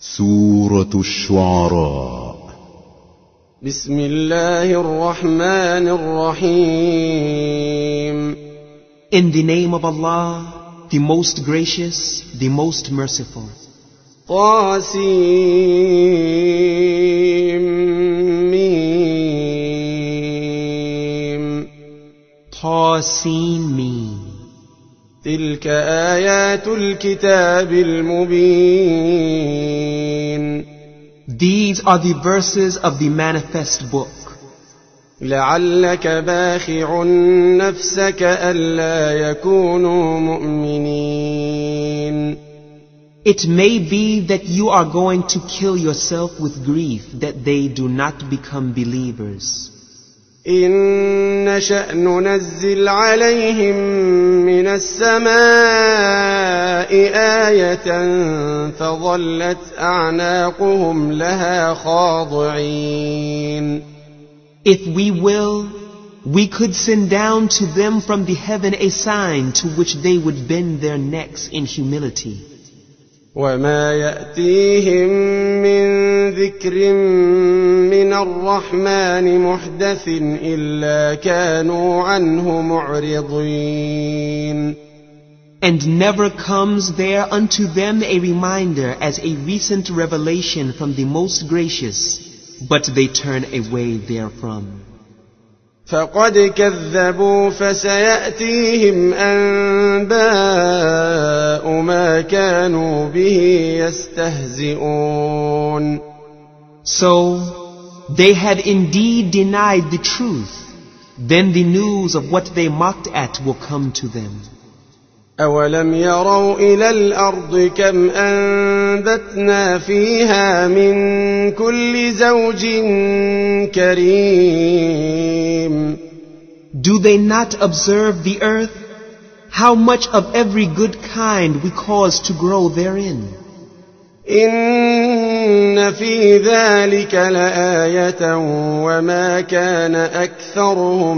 سورة الشعراء. بسم الله الرحمن الرحيم. In the name of Allah, the most gracious, the most merciful. طاسيم. طاسيم. تلك آيات الكتاب المبين. These are the verses of the manifest book. لعلك باخع نفسك ألا يكونوا مؤمنين. It may be that you are going to kill yourself with grief that they do not become believers. إن نشأ ننزل عليهم من السماء آية فظلت أعناقهم لها خاضعين. If we will, we could send down to them from the heaven a sign to which they would bend their necks in humility. وما يأتيهم من ذكر من الرحمن محدث إلا كانوا عنه معرضين. And never comes there unto them a reminder as a recent revelation from the most gracious, but they turn away therefrom. فقد كذبوا فسيأتيهم أنباء ما كانوا به يستهزئون. So they had indeed denied the truth, then the news of what they mocked at will come to them. أولم يروا إلى الأرض كم أنبتنا فيها من كل زوج كريم. Do they not observe the earth, how much of every good kind we cause to grow therein? إن في ذلك لآية وما كان أكثرهم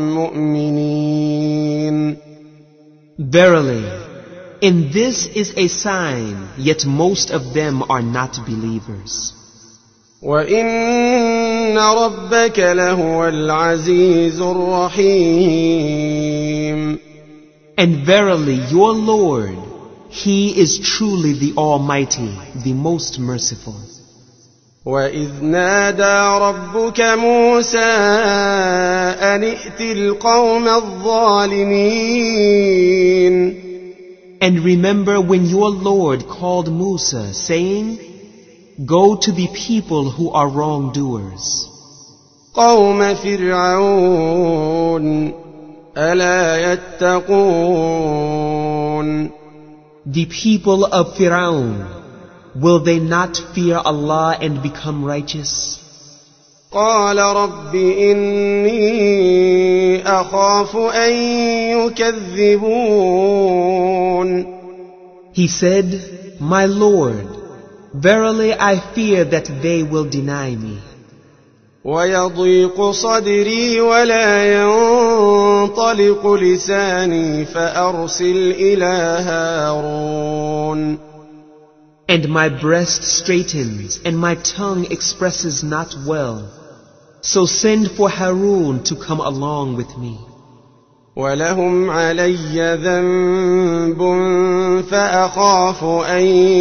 مؤمنين. Verily, in this is a sign, yet most of them are not believers. وإن ربك لهو العزيز الرحيم. And verily, your Lord, He is truly the Almighty, the most merciful. وإذ نادى ربك موسى أن ائت القوم الظالمين. And remember when your Lord called Musa, saying, Go to the people who are wrongdoers. قوم فرعون ألا يتقون. The people of Fir'aun, will they not fear Allah and become righteous? قال رب إني أخاف أن يكذبون. He said, My Lord, verily I fear that they will deny me. ويضيق صدري ولا ينطلق لساني فأرسل إلى هارون. And my breast straightens, and my tongue expresses not well. So send for Harun to come along with me. ولهم علي ذنب فأخاف أن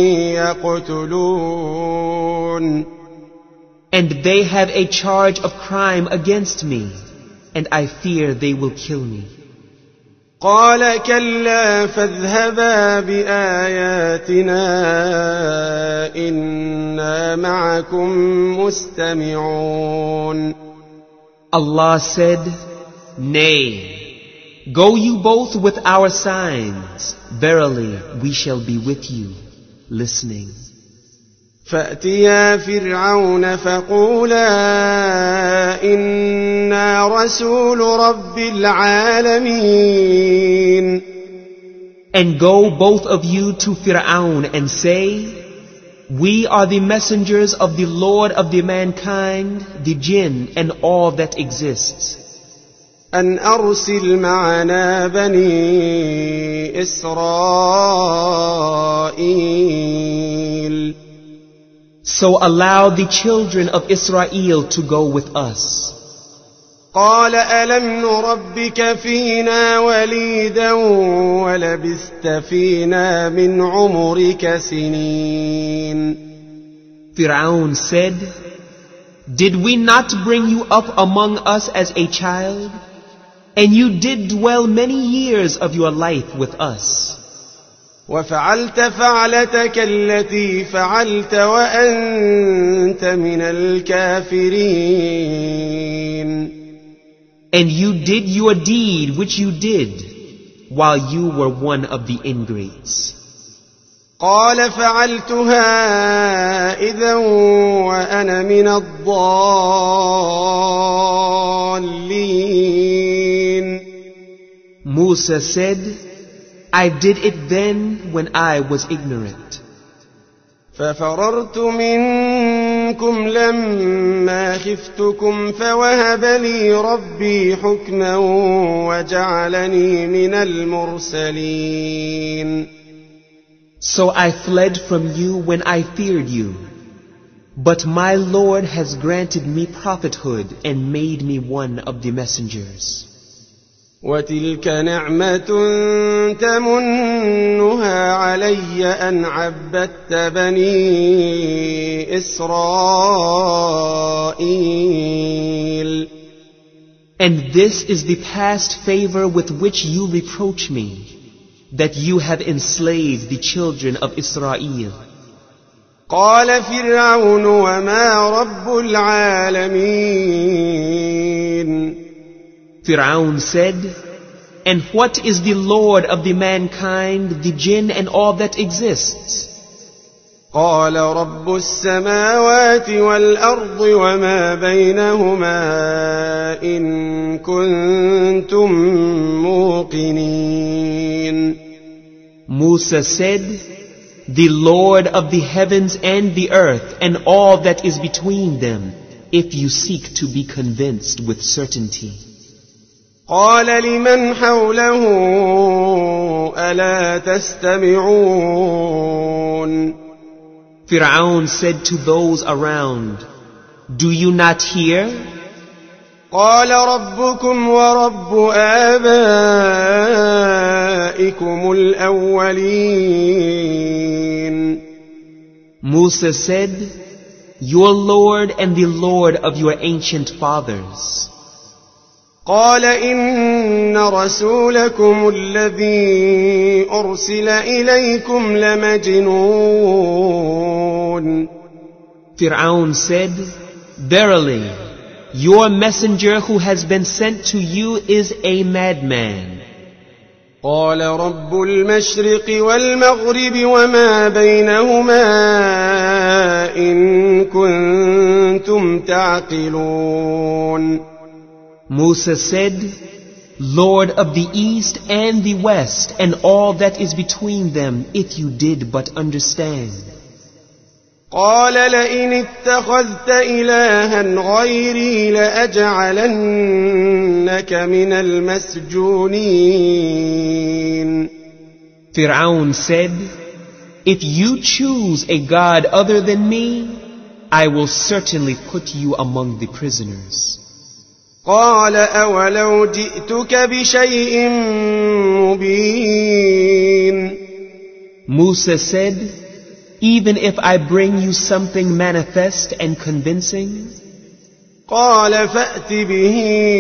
يقتلون. And they have a charge of crime against me, and I fear they will kill me. قال كلا فاذهبا بآياتنا إنا معكم مستمعون. Allah said, Nay, go you both with our signs. Verily, we shall be with you, listening. فأتيا فرعون فقولا إنا رسول رب العالمين. And go both of you to Fir'aun and say, We are the messengers of the Lord of the mankind, the jinn, and all that exists. أن أرسل معنا بني إسرائيل. So allow the children of Israel to go with us. قال ألم نربك فينا وليدا ولبثت فينا من عمرك سنين. Fir'aun said, Did we not bring you up among us as a child? And you did dwell many years of your life with us. وفعلت فعلتك التي فعلت وأنت من الكافرين. And you did your deed which you did while you were one of the ingrates. قال فعلتها إذا وأنا من الضالين. Musa said, I did it then when I was ignorant. ففررت منكم لما خفتكم فوهب لي ربي حكما وجعلني من المرسلين. So I fled from you when I feared you. But my Lord has granted me prophethood and made me one of the messengers. وتلك نعمة تمنها علي أن عبدت بني إسرائيل. And this is the past favor with which you reproach me, that you have enslaved the children of Israel. قال فرعون وما رب العالمين. Fir'aun said, And what is the Lord of the mankind, the jinn and all that exists? قال رب السماوات والأرض وما بينهما إن كنتم موقنين. Musa said, The Lord of the heavens and the earth and all that is between them, if you seek to be convinced with certainty. قال لمن حوله ألا تستمعون. Fir'aun said to those around, Do you not hear? قال ربكم ورب آبائكم الأولين. Musa said, Your Lord and the Lord of your ancient fathers. قال إن رسولكم الذي أرسل إليكم لمجنون. Fir'aun said, Verily, your messenger who has been sent to you is a madman. قال رب المشرق والمغرب وما بينهما إن كنتم تعقلون. Musa said, Lord of the east and the west and all that is between them, if you did but understand. قال لئن اتخذت إلها غيري لأجعلنك من المسجونين. Fir'aun said, If you choose a god other than me, I will certainly put you among the prisoners. قال أولو جئتك بشيء مبين. Musa said, Even if I bring you something manifest and convincing? قال فأت به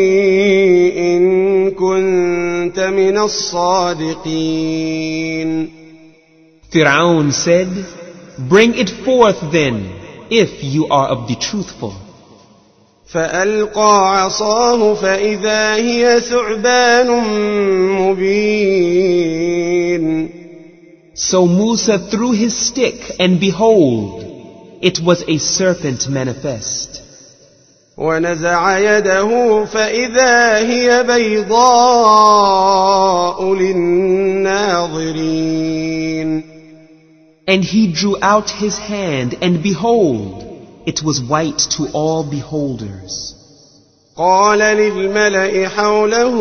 إن كنت من الصادقين. Fir'aun said, Bring it forth then, if you are of the truthful. فألقى عصاه فإذا هي ثعبان مبين. So Musa threw his stick, and behold, it was a serpent manifest. ونزع يده فإذا هي بيضاء للناظرين. And he drew out his hand, and behold, it was white to all beholders. قال للملأ حوله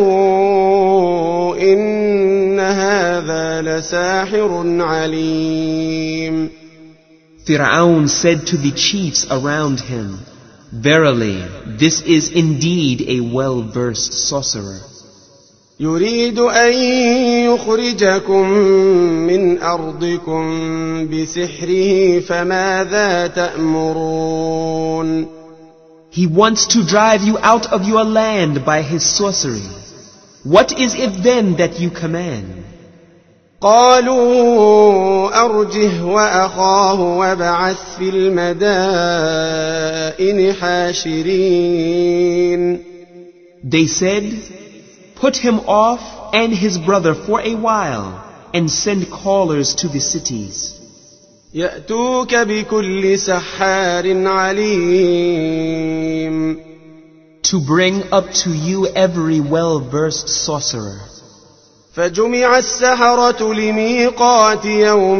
إن هذا لساحر عليم. Fir'aun said to the chiefs around him, "Verily, this is indeed a well-versed sorcerer. يريد أن يخرجكم من أرضكم بسحره فماذا تأمرون." He wants to drive you out of your land by his sorcery. What is it then that you command? قالوا أرجه وأخاه وابعث في المدائن حاشرين. They said, "Put him off and his brother for a while, and send callers to the cities. يأتوك بكل سحار عليم. To bring up to you every well-versed sorcerer." فجمع السحرة لميقات يوم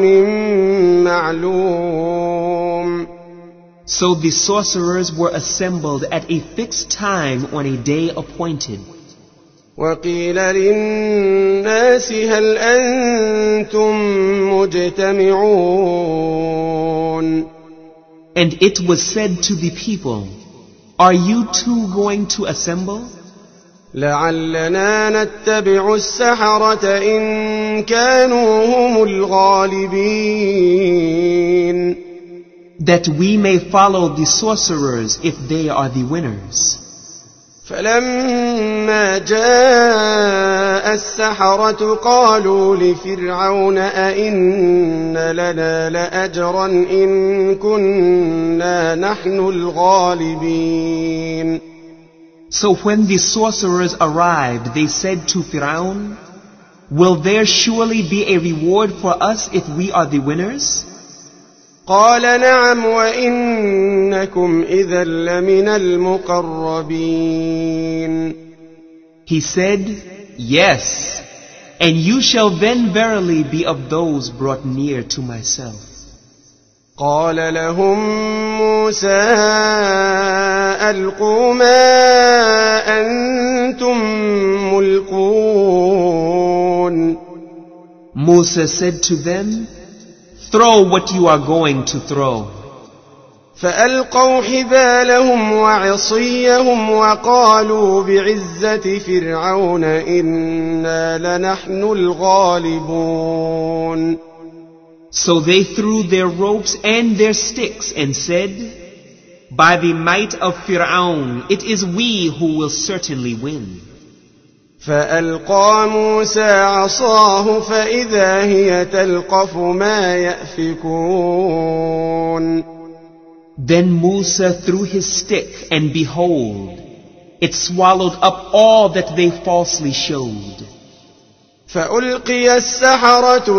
معلوم. So the sorcerers were assembled at a fixed time on a day appointed. وقيل للناس هل أنتم مجتمعون. And it was said to the people, "Are you too going to assemble? لعلنا نتبع السحرة إن كانوا هم الغالبين. That we may follow the sorcerers if they are the winners." فلما جاء السحرة قالوا لفرعون أئن لنا لأجرا إن كنا نحن الغالبين. So when the sorcerers arrived, they said to Fir'aun, "Will there surely be a reward for us if we are the winners?" قال نعم وإنكم إذا لمن المقربين. He said, "Yes, and you shall then verily be of those brought near to myself." قال لهم موسى ألقوا ما أنتم ملقون. Musa said to them, "Throw what you are going to throw." فألقوا حبالهم وعصيهم وقالوا بعزة فرعون إنا لنحن الغالبون. So they threw their ropes and their sticks and said, "By the might of Fir'aun, it is we who will certainly win." فألقى موسى عصاه فإذا هي تلقف ما يأفكون. Then Musa threw his stick, and behold, it swallowed up all that they falsely showed. فألقي السحرة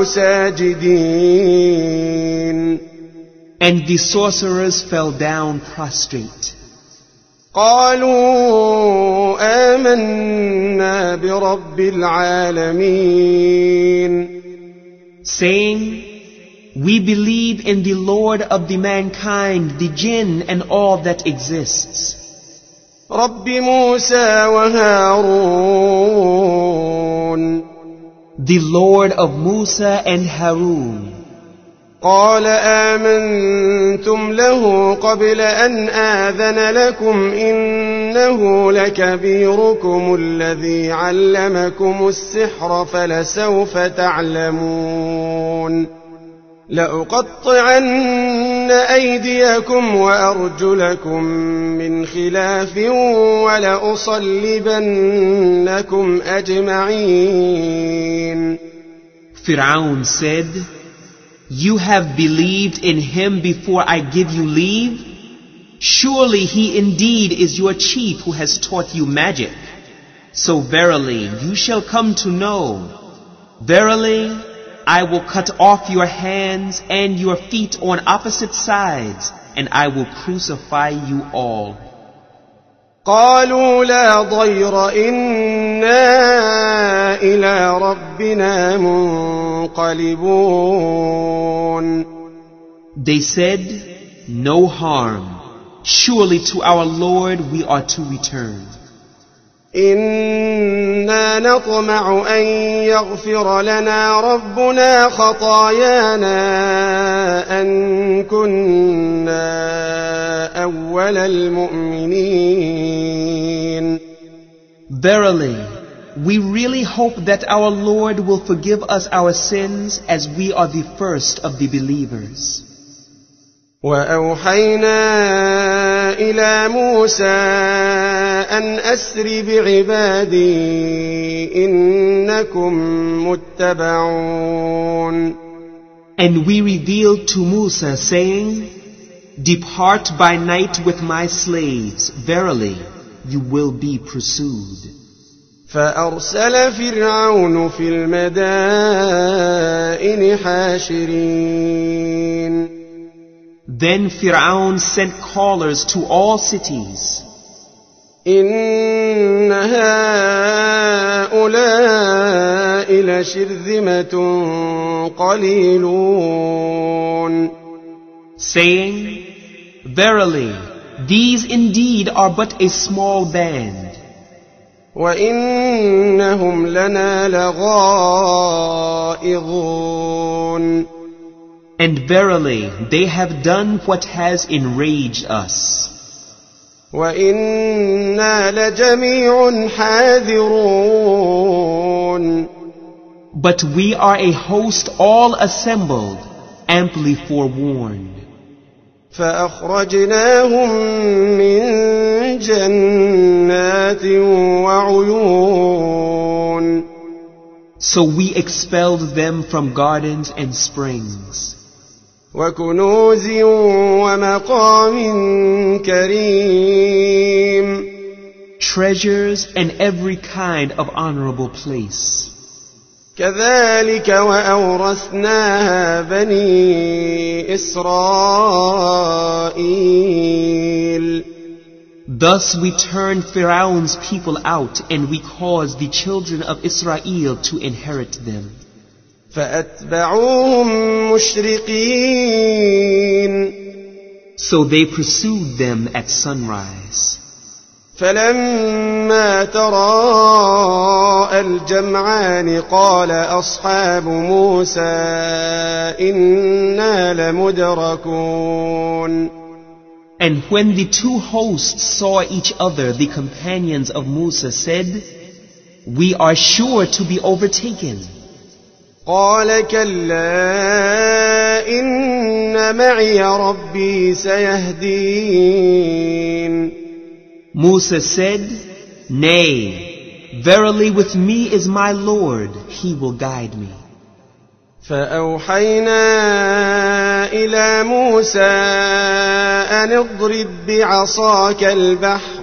ساجدين. And the sorcerers fell down prostrate. قالوا آمنا برب العالمين. Saying, "We believe in the Lord of the mankind, the jinn, and all that exists. رب موسى وهارون. The Lord of Musa and Harun." قال آمنتم له قبل أن آذن لكم إنه لكبيركم الذي علمكم السحر فلسوف تعلمون. لأقطعن أيديكم وأرجلكم من خلاف ولأصلبنكم أجمعين. Fir'aun said, "You have believed in him before I give you leave? Surely he indeed is your chief who has taught you magic. So verily you shall come to know. Verily I will cut off your hands and your feet on opposite sides, and I will crucify you all." قالوا لا ضير إنا إلى ربنا منقلبون. They said, "No harm. Surely to our Lord we are to return." إنا نطمع أن يغفر لنا ربنا خطايانا أن كنا أول المؤمنين. Verily, we really hope that our Lord will forgive us our sins as we are the first of the believers. وأوحينا إلى موسى أن أسر بعبادي إنكم متبعون. And we revealed to Musa, saying, Depart by night with my slaves, verily you will be pursued. فأرسل فرعون في المدائن حاشرين. Then Fir'aun sent callers to all cities. إن هؤلاء لشرذمة قليلون. Saying, Verily, these indeed are but a small band. وإنهم لنا لغائظون. And verily, they have done what has enraged us. وإنا لجميع حاذرون. But we are a host all assembled, amply forewarned. فأخرجناهم من جنات وعيون. So we expelled them from gardens and springs. وكنوز ومقام كريم. Treasures and every kind of honorable place. كذلك وأورثناها بني إسرائيل. Thus we turned Pharaoh's people out, and we caused the children of Israel to inherit them. فأتبعوهم مشرقين. So they pursued them at sunrise. فلما تراءى الجمعان قال أصحاب موسى إنا لمدركون. And when the two hosts saw each other, the companions of Musa said, We are sure to be overtaken. قال كلا إن معي ربي سيهدين. Musa said, Nay, verily with me is my Lord, he will guide me. فأوحينا إلى موسى أن اضرب بعصاك البحر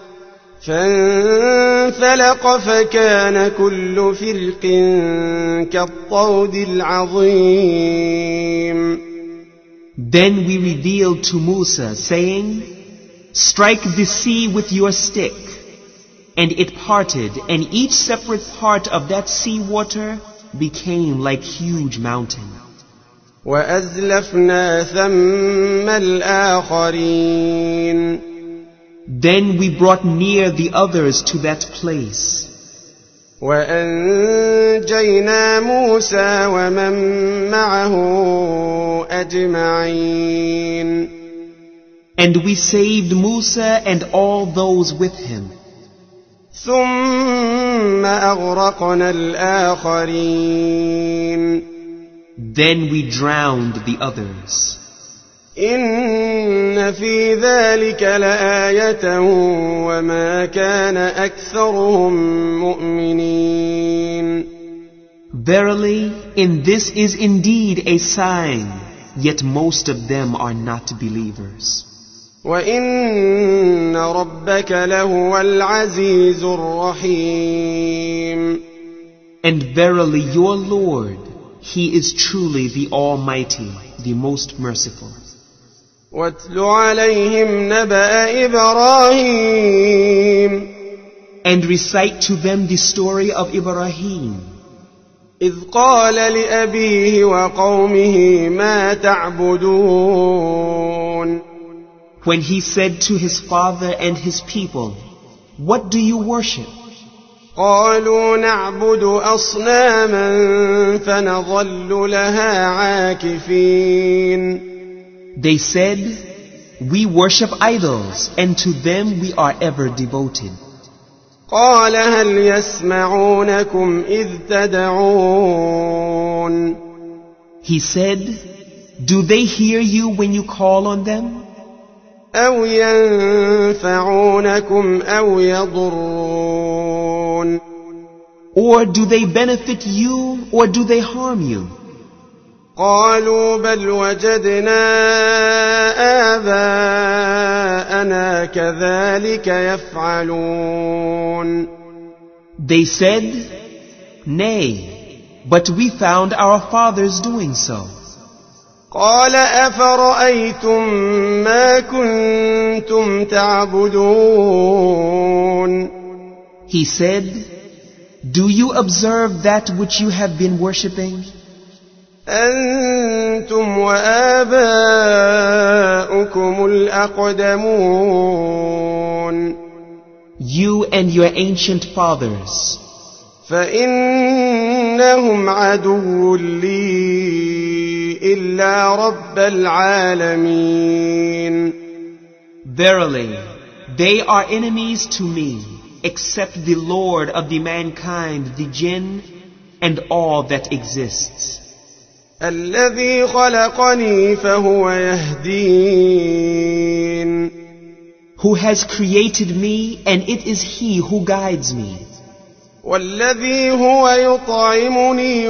فانفلق فكان كل فرق كالطود العظيم. Then we revealed to Musa, saying, Strike the sea with your stick. And it parted, and each separate part of that sea water became like huge mountain. وأزلفنا ثم الآخرين. Then we brought near the others to that place. وأنجينا موسى ومن معه أجمعين. And we saved Musa and all those with him. ثم أغرقنا الآخرين. Then we drowned the others. إن في ذلك لآية وما كان أكثرهم مؤمنين. Verily, in this is indeed a sign, yet most of them are not believers. وإن ربك لهو العزيز الرحيم. And verily your Lord, He is truly the Almighty, the most merciful. واتل عليهم نبأ إبراهيم. And recite to them the story of Ibrahim. إذ قال لأبيه وقومه ما تعبدون. When he said to his father and his people, What do you worship? قالوا نعبد أصناما فنظل لها عاكفين. They said, we worship idols, and to them we are ever devoted. قال هل يسمعونكم إذ تدعون. He said, do they hear you when you call on them? أو ينفعونكم أو يضرون. Or do they benefit you, or do they harm you? قالوا بل وجدنا آباءنا كذلك يفعلون. They said, nay, but we found our fathers doing so. قال أفرأيتم ما كنتم تعبدون. He said, do you observe that which you have been worshipping? أنتم وآباؤكم الأقدمون. You and your ancient fathers. فإنهم عدو لي إلا رب العالمين. Verily, they are enemies to me, except the Lord of the mankind, the jinn, and all that exists. الذي خلقني فهو يهدين. Who has created me, and it is He who guides me. والذي هو يطعمني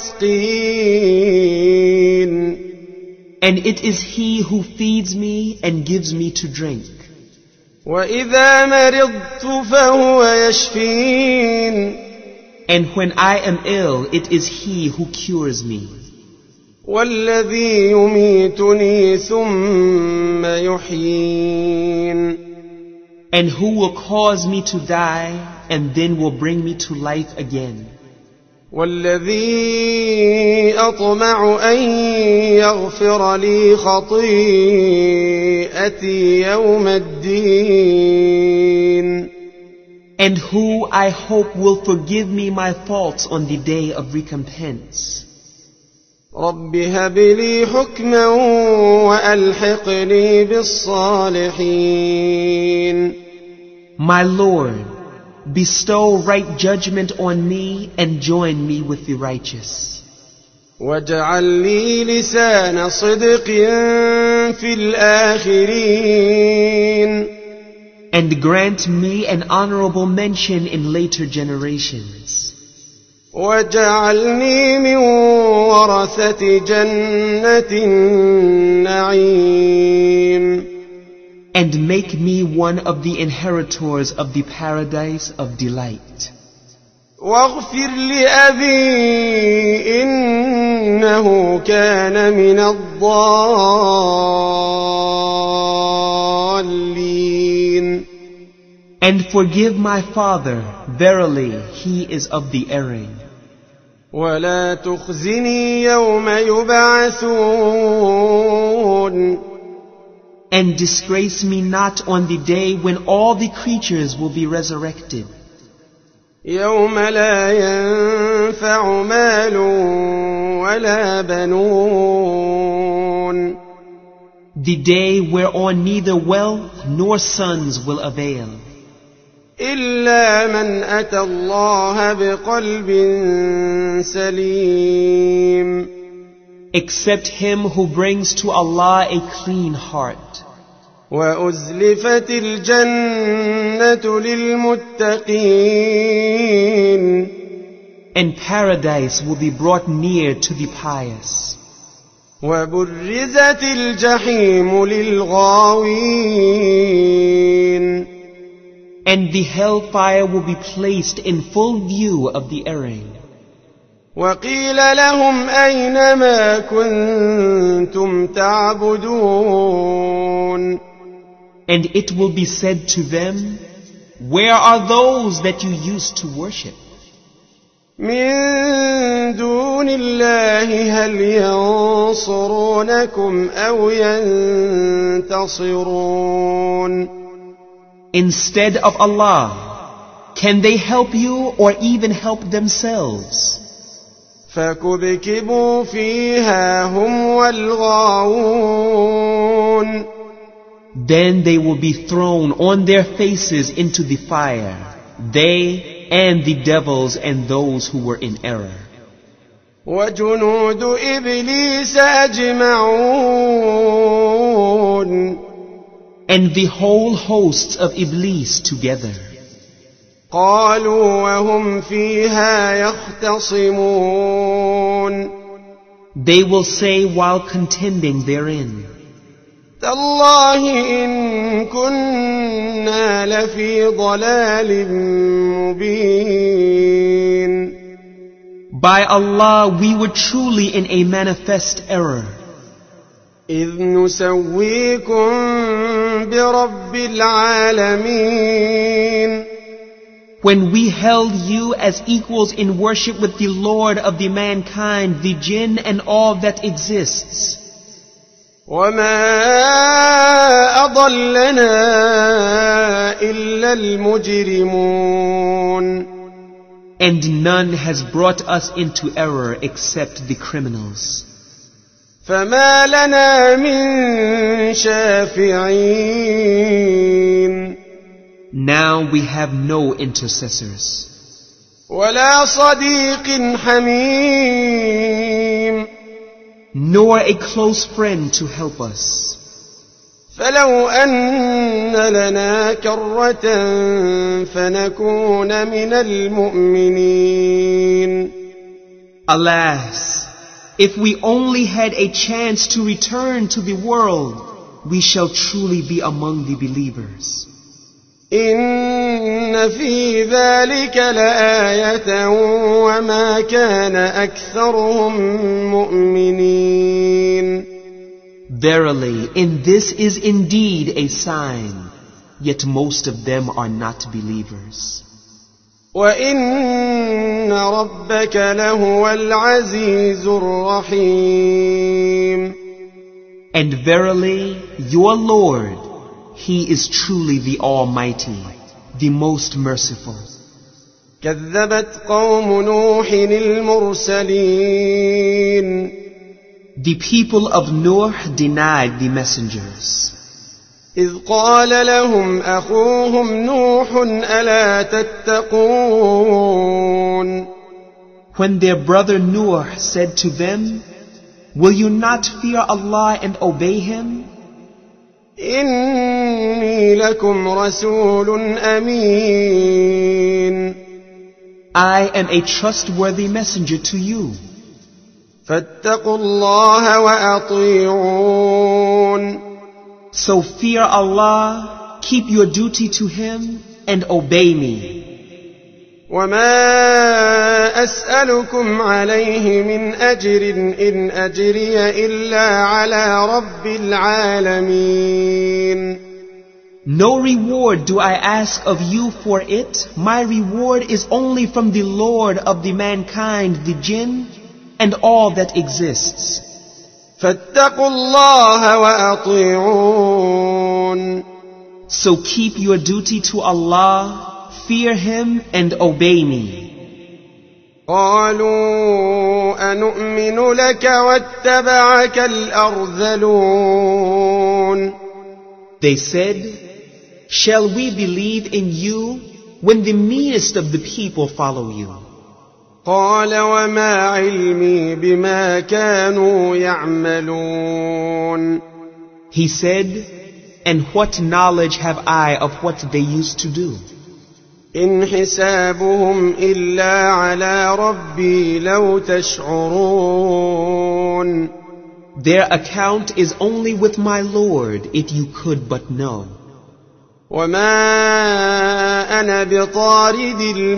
ويسقين. And it is He who feeds me and gives me to drink. وإذا مرضت فهو يشفين. And when I am ill, it is He who cures me. والذي يميتني ثم يحيين. And who will cause me to die and then will bring me to life again. والذي أطمع أن يغفر لي خطيئتي يوم الدين. And who I hope will forgive me my faults on the day of recompense. رب هب لي حكما وألحقني بالصالحين. My Lord, bestow right judgment on me and join me with the righteous. واجعل لي لسان صدق في الآخرين. And grant me an honorable mention in later generations. واجعلني من ورثة جنة النعيم. And make me one of the inheritors of the paradise of delight. واغفر لأبي إنه كان من الضالين. And forgive my father, verily he is of the erring. ولا تخزني يوم يبعثون. And disgrace me not on the day when all the creatures will be resurrected. يوم لا ينفع مال ولا بنون. The day whereon neither wealth nor sons will avail. إلا من أتى الله بقلب سليم. Except him who brings to Allah a clean heart. وأزلفت الجنة للمتقين. And paradise will be brought near to the pious. وبرزت الجحيم للغاوين. And the hellfire will be placed in full view of the erring. وقيل لهم أين ما كنتم تعبدون. And it will be said to them, where are those that you used to worship? من دون الله هل ينصرونكم أو ينتصرون. Instead of Allah, Can they help you or even help themselves? فكبكبوا فيها هم والغاوون. Then they will be thrown on their faces into the fire, they and the devils and those who were in error. وجنود إبليس أجمعون. And the whole hosts of Iblis together. قالوا وهم فيها يختصمون. They will say while contending therein, تالله إن كنا لفي ضلال مبين. By Allah, we were truly in a manifest error. إذ نسويكم برب العالمين. When we held you as equals in worship with the Lord of the mankind, the jinn and all that exists. وما أضلنا إلا المجرمون. And none has brought us into error except the criminals. فما لنا من شافعين. Now we have no intercessors. ولا صديق حميم. Nor a close friend to help us. فلو أن لنا كرة فنكون من المؤمنين. Alas, if we only had a chance to return to the world, we shall truly be among the believers. إن في ذلك لآية وما كان أكثرهم مؤمنين. Verily, in this is indeed a sign, yet most of them are not believers. وإن ربك لهو العزيز الرحيم. And verily, your Lord, He is truly the Almighty, the most merciful. كذبت قوم نوح المرسلين. The people of Nuh denied the messengers. إذ قال لهم أخوهم نوح ألا تتقون. When their brother Nuh said to them, will you not fear Allah and obey Him? إني لكم رسول أمين. I am a trustworthy messenger to you. فاتقوا الله وأطيعون. So fear Allah, keep your duty to Him, and obey me. وما أسألكم عليه من أجر إن أجري إلا على رب العالمين. No reward do I ask of you for it. My reward is only from the Lord of the mankind, the jinn, and all that exists. فاتقوا الله وأطيعون. So keep your duty to Allah, fear Him, and obey me. قالوا أنؤمن لك واتبعك الأرذلون. They said, shall we believe in you when the meanest of the people follow you? قال وما علمي بما كانوا يعملون. He said, and what knowledge have I of what they used to do? إن حسابهم إلا على ربي لو تشعرون. Their account is only with my Lord, if you could but know. وما أنا بطارد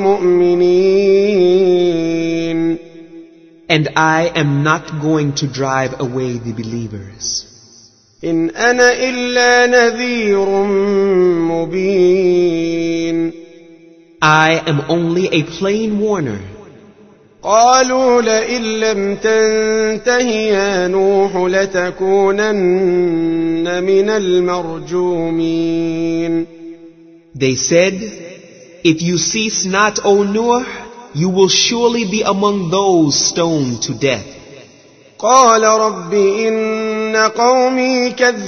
المؤمنين. And I am not going to drive away the believers. إن أنا إلا نذير مبين. I am only a plain warner. قالوا لئن لم تنته يا نوح لتكونن من المرجومين. They said, If you cease not, O Nuh, you will surely be among those stoned to death. قال رب إن قومي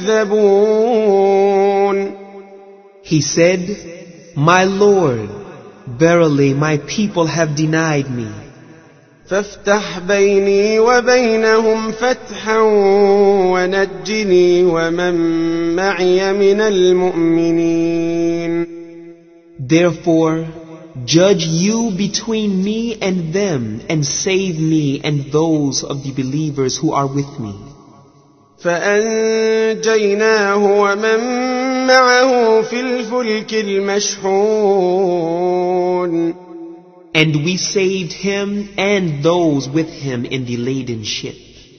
كذبون. He said, My Lord, verily my people have denied me. فافتح بيني وبينهم فتحا ونجني ومن معي من المؤمنين. Therefore, judge you between me and them and save me and those of the believers who are with me. فأنجيناه ومن معه في الفلك المشحون. And we saved him and those with him in the laden ship.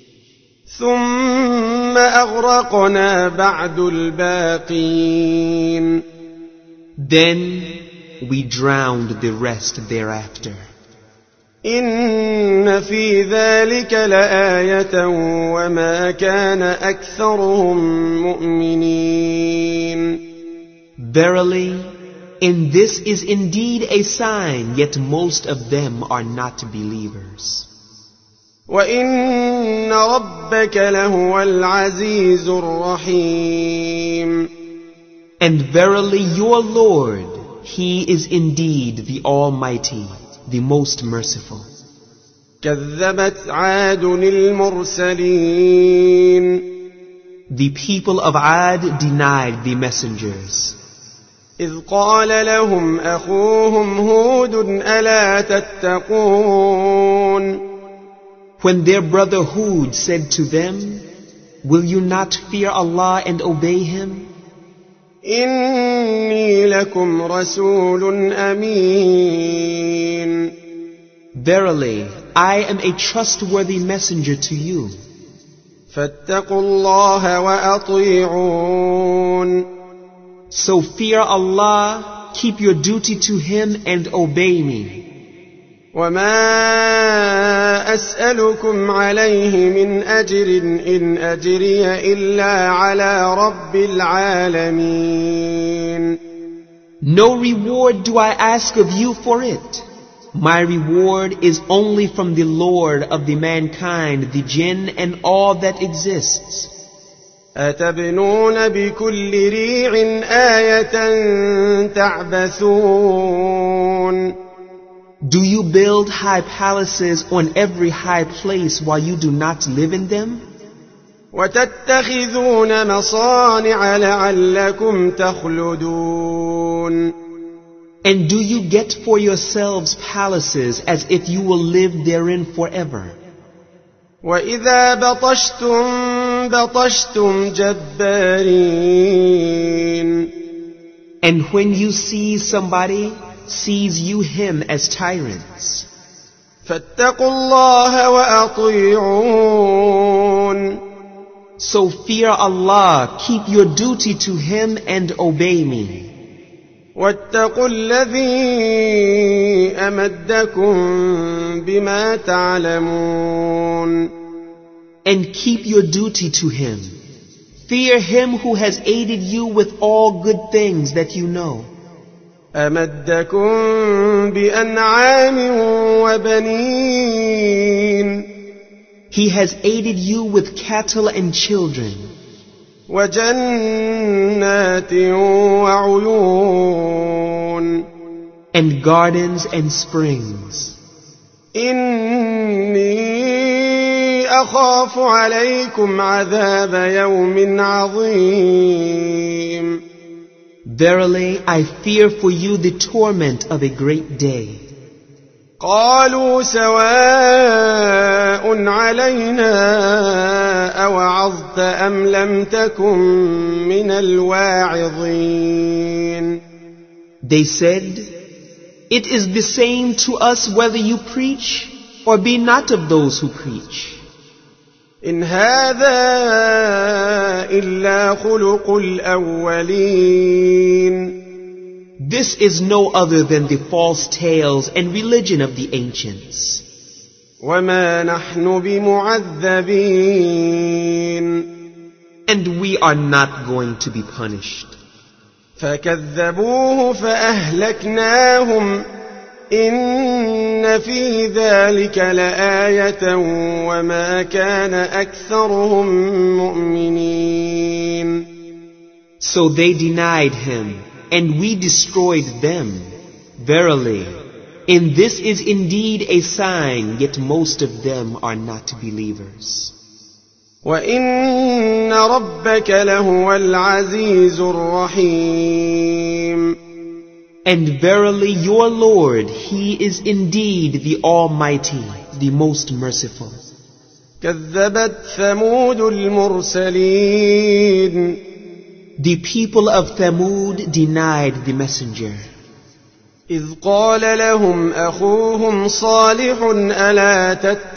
ثم أغرقنا بعد الباقين. Then we drowned the rest thereafter. إن في ذلك لآية وما كان أكثرهم مؤمنين. Verily, in this is indeed a sign, yet most of them are not believers. وإن ربك لهو العزيز الرحيم. And verily your Lord, He is indeed the Almighty, the most merciful. كذبت عاد المرسلين. The people of Ad denied the messengers. إذ قال لهم أخوهم هود ألا تتقون. When their brother Hud said to them, Will you not fear Allah and obey Him? إني لكم رسول أمين. Verily, I am a trustworthy messenger to you. فاتقوا الله وأطيعون. So fear Allah, keep your duty to Him and obey me. وما أسألكم عليه من أجر إن أجري إلا على رب العالمين. No reward do I ask of you for it. My reward is only from the Lord of the mankind, the jinn, and all that exists. أتبنون بكل ريع آية تعبثون. Do you build high palaces on every high place while you do not live in them? وتتخذون مصانع لعلكم تخلدون. And do you get for yourselves palaces as if you will live therein forever? وإذا بطشتم بطشتم جبارين. And when you seize somebody, seize you him as tyrants. فاتقوا الله وأطيعون. So fear Allah, keep your duty to Him and obey me. واتقوا الذي أمدكم بما تعلمون. And keep your duty to Him. Fear Him who has aided you with all good things that you know. أمدكم بأنعام وبنين. He has aided you with cattle and children. وجنات وعيون. And gardens and springs. إني أخاف عليكم عذاب يوم عظيم. Verily, I fear for you the torment of a great day. قالوا سواء علينا أوعظت أم لم تكن من الواعظين. They said, It is the same to us whether you preach or be not of those who preach. إن هذا إلا خلق الأولين. This is no other than the false tales and religion of the ancients. وما نحن بمعذبين. And we are not going to be punished. فكذبوه فأهلكناهم إن في ذلك لآية وما كان أكثرهم مؤمنين. So they denied him, and we destroyed them. Verily, in this is indeed a sign, yet most of them are not believers. وَإِنَّ رَبَّكَ لَهُوَ الْعَزِيزُ الرَّحِيمُ. And verily your Lord, He is indeed the Almighty, the most merciful. كذبت ثمود المرسلين. The people of Thamud denied the messenger. إذ قال لهم أخوهم صالح ألا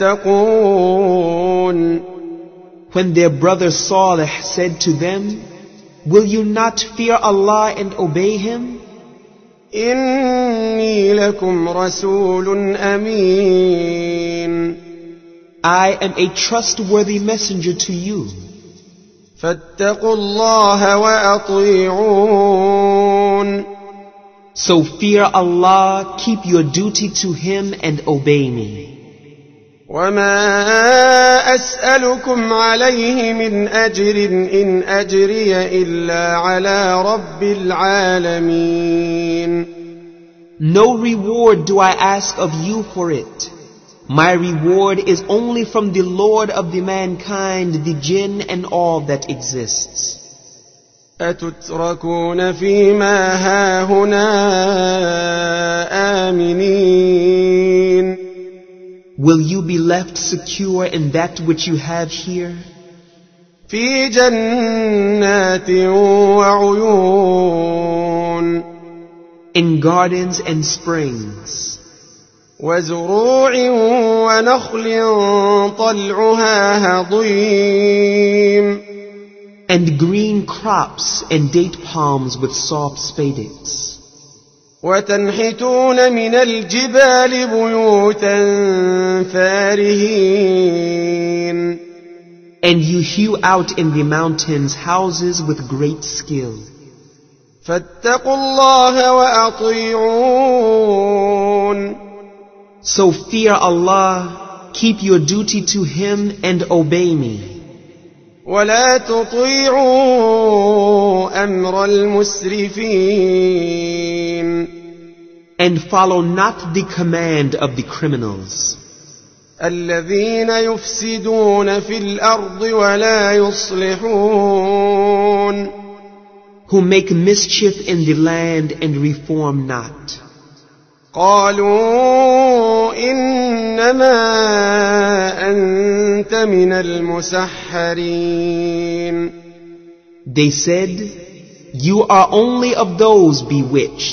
تتقون. When their brother Salih said to them, will you not fear Allah and obey Him? إني لكم رسول أمين. I am a trustworthy messenger to you. فاتقوا الله وأطيعون. So fear Allah, keep your duty to Him and obey me. وما أسألكم عليه من أجر إن أجري إلا على رب العالمين. No reward do I ask of you for it. My reward is only from the Lord of the mankind, the jinn and all that exists. أتتركون فيما هاهنا آمنين. Will you be left secure in that which you have here? في جنات وعيون. In gardens and springs. وزروع ونخل طلعها هضيم. And green crops and date palms with soft spadix. وتنحتون من الجبال بيوتا فارهين. And you hew out in the mountains houses with great skill. فاتقوا الله وأطيعون. So fear Allah, keep your duty to Him and obey me. ولا تطيعوا أمر المسرفين. And follow not the command of the criminals. الذين يفسدون في الأرض ولا يصلحون. Who make mischief in the land and reform not. قالوا إنما أنت من المسحرين. They said, you are only of those bewitched.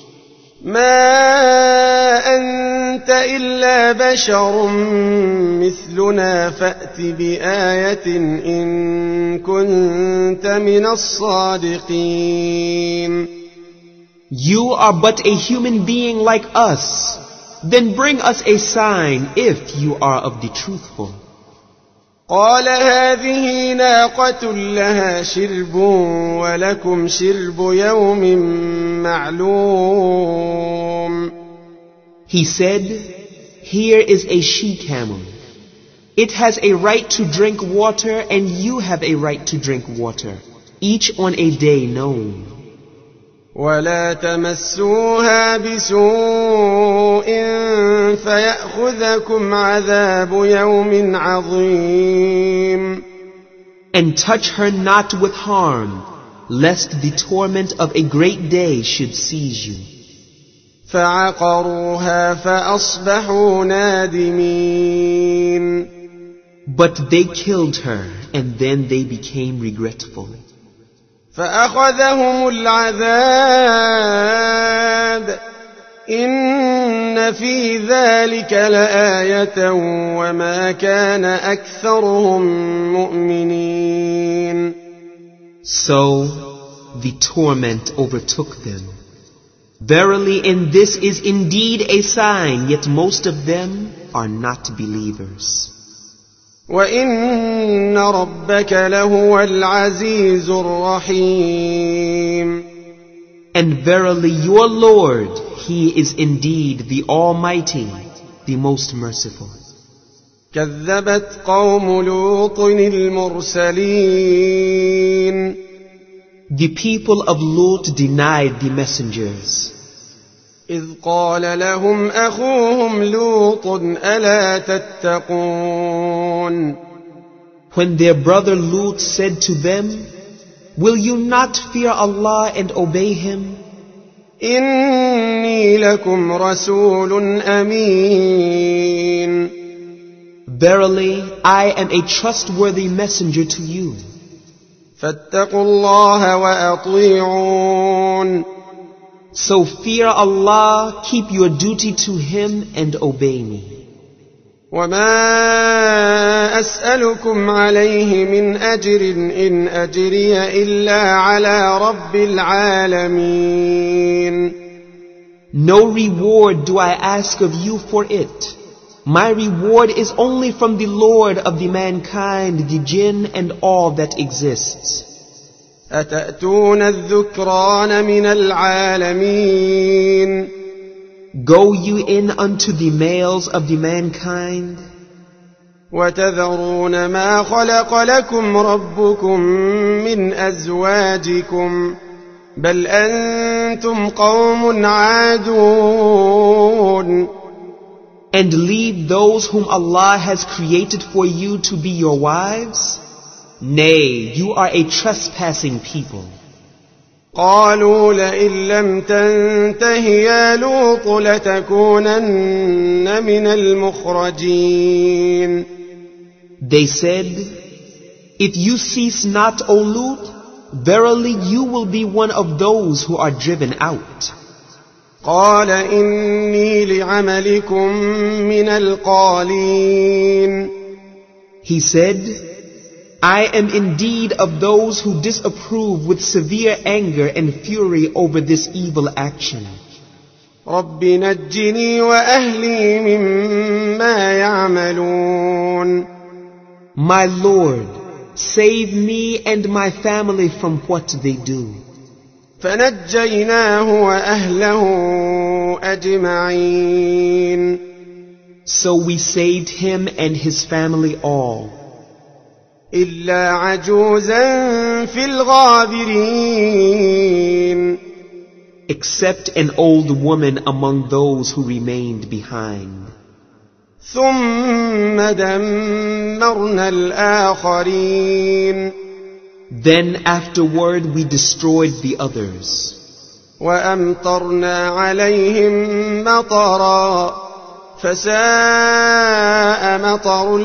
ما أنت إلا بشر مثلنا فأت بآية إن كنت من الصادقين. You are but a human being like us. Then bring us a sign if you are of the truthful. قال هذه ناقة لها شرب ولكم شرب يوم معلوم. He said, here is a she-camel. It has a right to drink water and you have a right to drink water, each on a day known. ولا تمسوها بسوء فيأخذكم عذاب يوم عظيم. And touch her not with harm, lest the torment of a great day should seize you. فعقروها فأصبحوا نادمين. But they killed her, and then they became regretful. فأخذهم العذاب إن في ذلك لآية وما كان أكثرهم مؤمنين. So the torment overtook them. Verily in this is indeed a sign, yet most of them are not believers. وَإِنَّ رَبَّكَ لَهُوَ الْعَزِيزُ الرَّحِيمُ. And verily your Lord, He is indeed the Almighty, the most merciful. كذبت قوم لوط المرسلين. The people of Lut denied the messengers. إذ قال لهم أخوهم لوط ألا تتقون. When their brother Lut said to them, will you not fear Allah and obey Him? إني لكم رسول أمين. Verily, I am a trustworthy messenger to you. فاتقوا الله وأطيعون. So fear Allah, keep your duty to Him and obey me. وما أسألكم عليه من أجر إن أجري إلا على رب العالمين. No reward do I ask of you for it. My reward is only from the Lord of the mankind, the jinn, and all that exists. أتأتون الذكران من العالمين. Go you in unto the males of the mankind, وتذرون ما خلق لكم ربكم من أزواجكم بل أنتم قوم عادون. and leave those whom Allah has created for you to be your wives? Nay, you are a trespassing people. قالوا لئن لم تنته يا لوط لتكونن من المخرجين. They said, if you cease not, O Lut, verily you will be one of those who are driven out. قال إني لعملكم من القالين. He said, I am indeed of those who disapprove with severe anger and fury over this evil action. رب نجني وأهلي مما يعملون. My Lord, save me and my family from what they do. فنجيناه وأهله أجمعين. So we saved him and his family all, إلا عجوزا في الغابرين. except an old woman among those who remained behind. ثم دمرنا الآخرين. Then afterward we destroyed the others, وأمطرنا عليهم مطرا فساء مطر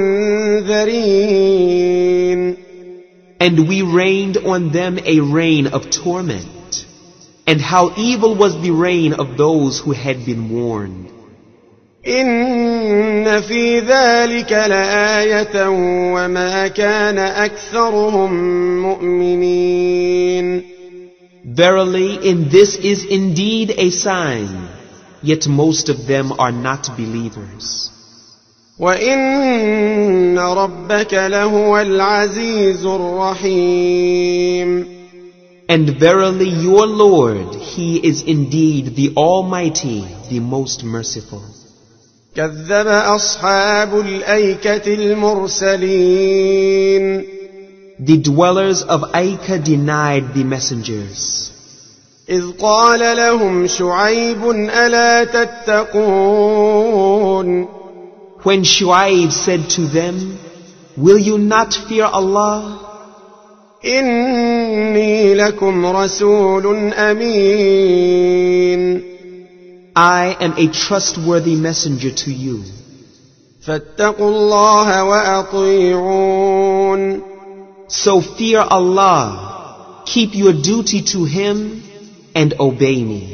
المنذرين. and we rained on them a rain of torment. And how evil was the rain of those who had been warned. إن في ذلك لآية وما كان أكثرهم مؤمنين. Verily, in this is indeed a sign, yet most of them are not believers. وإن ربك لهو العزيز الرحيم. And verily your Lord, He is indeed the Almighty, the most merciful. كذب أصحاب الأيكة المرسلين. The dwellers of Aikah denied the messengers. إذ قال لهم شعيب ألا تتقون. When Shu'aib said to them, will you not fear Allah? إني لكم رسول أمين. I am a trustworthy messenger to you. فاتقوا الله وأطيعون. So fear Allah, keep your duty to Him, and obey me.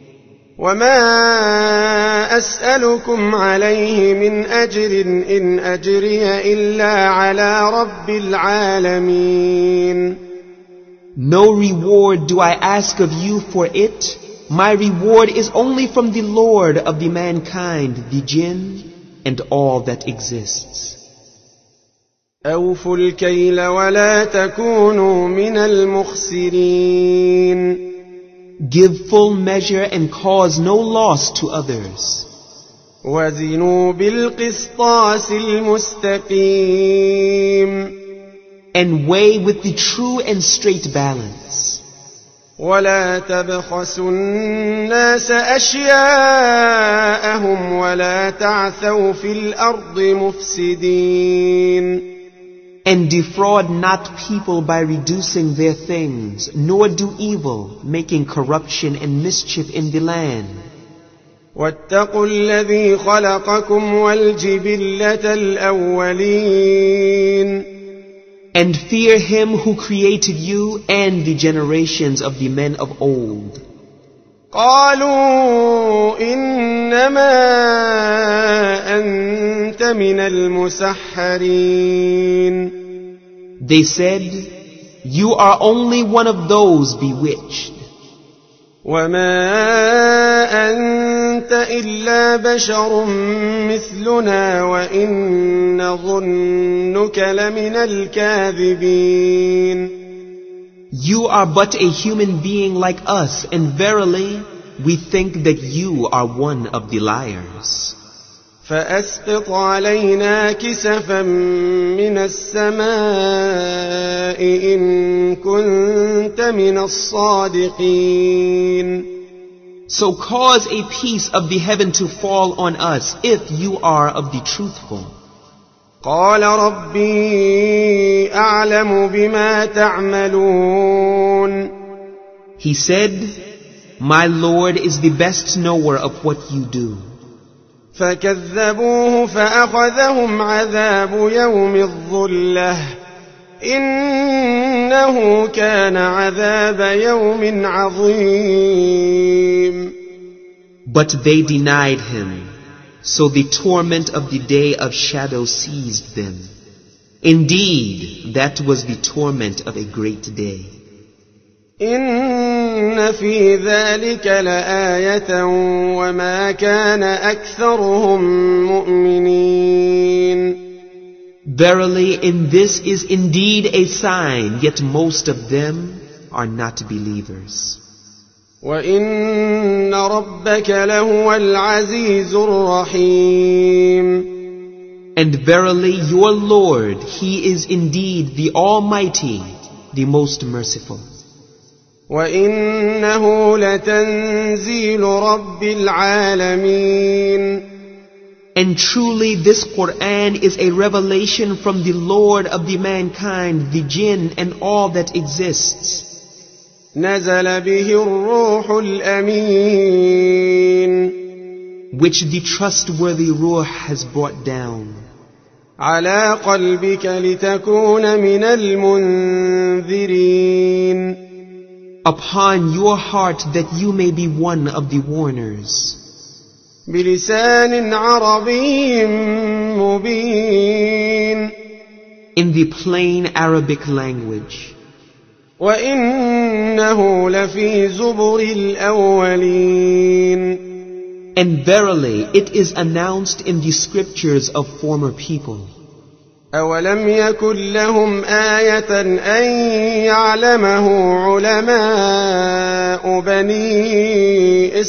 وما أسألكم عليه من أجر إن أجري إلا على رب العالمين. No reward do I ask of you for it. My reward is only from the Lord of the mankind, the jinn, and all that exists. أوفوا الكيل ولا تكونوا من المخسرين. Give full measure and cause no loss to others. وزنوا بالقسطاس المستقيم And weigh with the true and straight balance. ولا تبخسوا الناس أشياءهم ولا تعثوا في الأرض مفسدين. And defraud not people by reducing their things, nor do evil, making corruption and mischief in the land. واتقوا الذي خلقكم والجبلة الأولين. And fear him who created you and the generations of the men of old. قالوا إنما أنت من المسحرين. They said, you are only one of those bewitched. وما أنت إلا بشر مثلنا وإن نظنك لمن الكاذبين. You are but a human being like us, and verily, we think that you are one of the liars. فأسقط علينا كسفا من السماء إن كنت من الصادقين. So cause a piece of the heaven to fall on us, if you are of the truthful. قال ربي أعلم بما تعملون. He said, my Lord is the best knower of what you do. فكذبوه فأخذهم عذاب يوم الظلة إنه كان عذاب يوم عظيم. But they denied him, so the torment of the day of shadow seized them. Indeed, that was the torment of a great day. إن في ذلك لآية وما كان أكثرهم مؤمنين. Verily, in this is indeed a sign, yet most of them are not believers. وإن ربك لهو العزيز الرحيم. And verily, your Lord, He is indeed the Almighty, the most merciful. وإنه لتنزيل رب العالمين. And truly this Quran is a revelation from the Lord of the mankind, the jinn and all that exists. نزل به الروح الأمين. Which the trustworthy Ruh has brought down. على قلبك لتكون من المنذرين. Upon your heart that you may be one of the warners. بلسان عربي مبين. In the plain Arabic language. وإنه لفي زبر الأولين. And verily it is announced in the scriptures of former people. أولم يكن لهم آية أن يعلمه علماء بني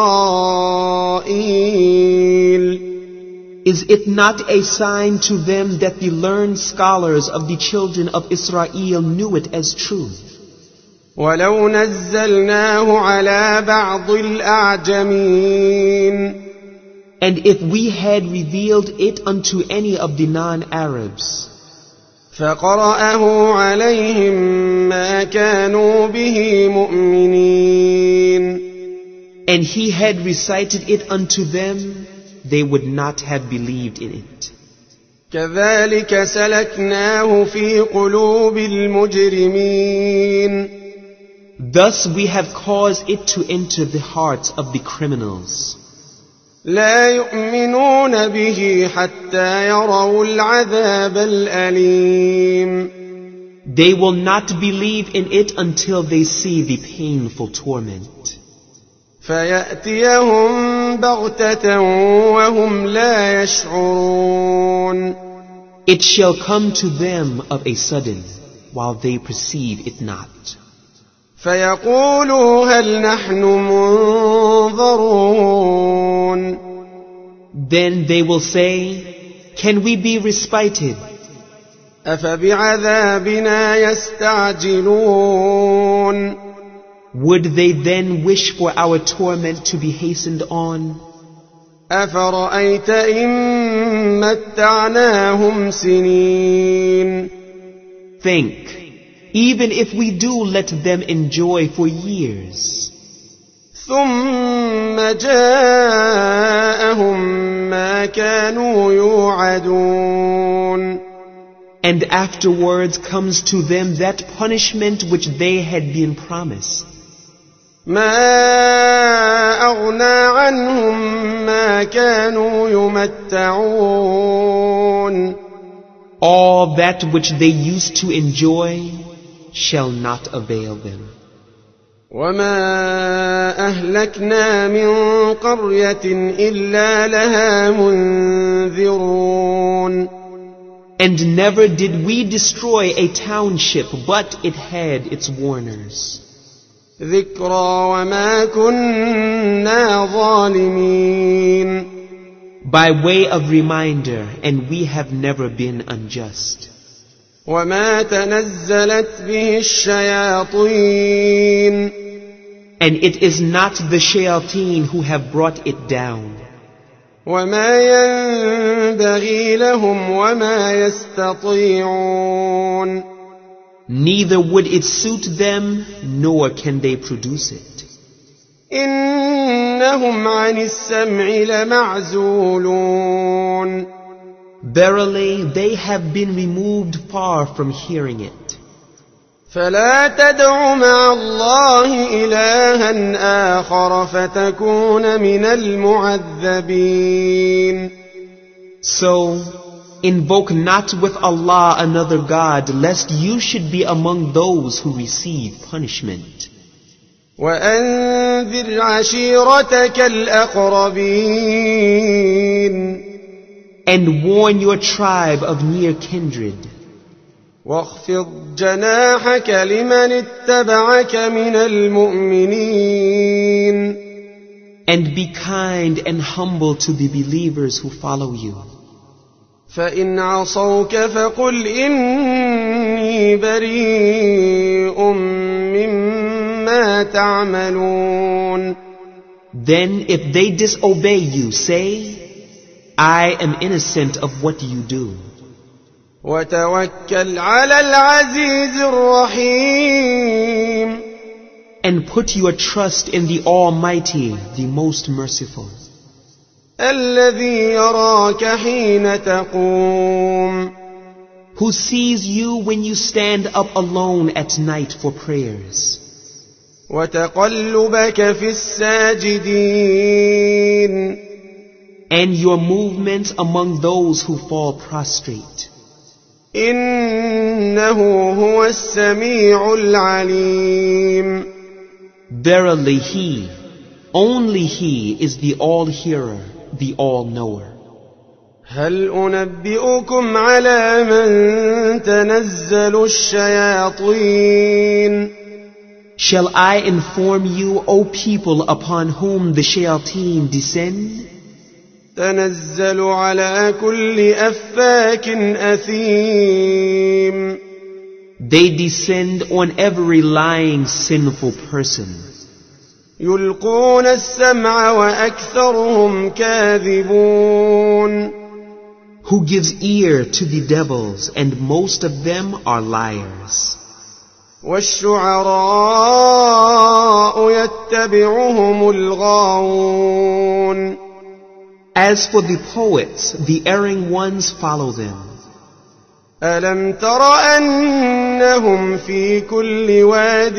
إسرائيل. Is it not a sign to them that the learned scholars of the children of Israel knew it as truth? ولو نزلناه على بعض الأعجمين. And if we had revealed it unto any of the non-Arabs, فقرأه عليهم ما كانوا به مؤمنين. and he had recited it unto them, they would not have believed in it. كذلك سلكناه في قلوب المجرمين. Thus we have caused it to enter the hearts of the criminals. لا يؤمنون به حتى يروا العذاب الأليم. They will not believe in it until they see the painful torment. فيأتيهم بغتة وهم لا يشعرون. It shall come to them of a sudden, while they perceive it not. فيقولوا هل نحن منظرون. Then they will say, can we be respited? أفبعذابنا يستعجلون. Would they then wish for our torment to be hastened on? أفرأيت إن متعناهم سنين. Think, even if we do let them enjoy for years, ثم جاءهم ما كانوا يوعدون. and afterwards comes to them that punishment which they had been promised. ما أغنى عنهم ما كانوا يمتعون. All that which they used to enjoy shall not avail them. وما أهلكنا من قرية إلا لها منذرون. And never did we destroy a township, but it had its warners. ذكرى وما كنا ظالمين. By way of reminder, and we have never been unjust. وما تنزلت به الشياطين. And it is not the shayateen who have brought it down. وما ينبغي لهم وما يستطيعون. Neither would it suit them, nor can they produce it. إنهم عن السمع لمعزولون. Verily, they have been removed far from hearing it. فلا تدع مع الله إلها آخر فتكون من المعذبين. So, invoke not with Allah another God, lest you should be among those who receive punishment. وأنذر عشيرتك الأقربين. And warn your tribe of near kindred. واخفض جناحك لمن اتبعك من المؤمنين. And be kind and humble to the believers who follow you. فإن عصوك فقل إني بريء مما تعملون. Then if they disobey you, say, I am innocent of what you do. وتوكل على العزيز الرحيم. And put your trust in the Almighty, the most merciful. الذي يراك حين تقوم. Who sees you when you stand up alone at night for prayers. وتقلبك في الساجدين. And your movement among those who fall prostrate. إنه هو السميع العليم. Verily He, only He is the all-hearer, the all-knower. هل أنبئكم على من تنزل الشياطين. Shall I inform you, O people, upon whom the shayateen descend? تنزل على كل أفاك أثيم. They descend on every lying, sinful person. يلقون السمع وأكثرهم كاذبون. Who gives ear to the devils, and most of them are liars. والشعراء يتبعهم الغاوون. As for the poets, the erring ones follow them. ألم تر أنهم في كل واد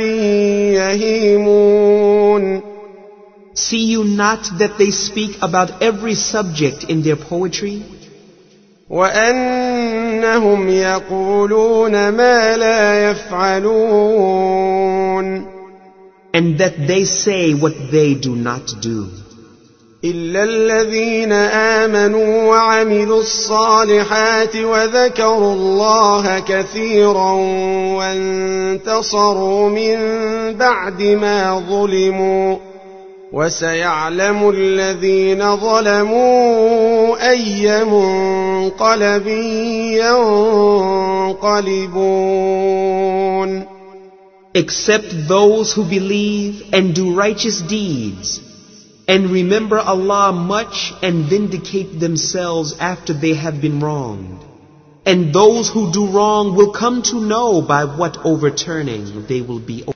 يهيمون. See you not that they speak about every subject in their poetry? وأنهم يقولون ما لا يفعلون. And that they say what they do not do. إلا الذين آمنوا وعملوا الصالحات وذكروا الله كثيرا وانتصروا من بعد ما ظلموا وسيعلم الذين ظلموا أي منقلب ينقلبون. Except those who believe and do righteous deeds, and remember Allah much and vindicate themselves after they have been wronged. And those who do wrong will come to know by what overturning they will be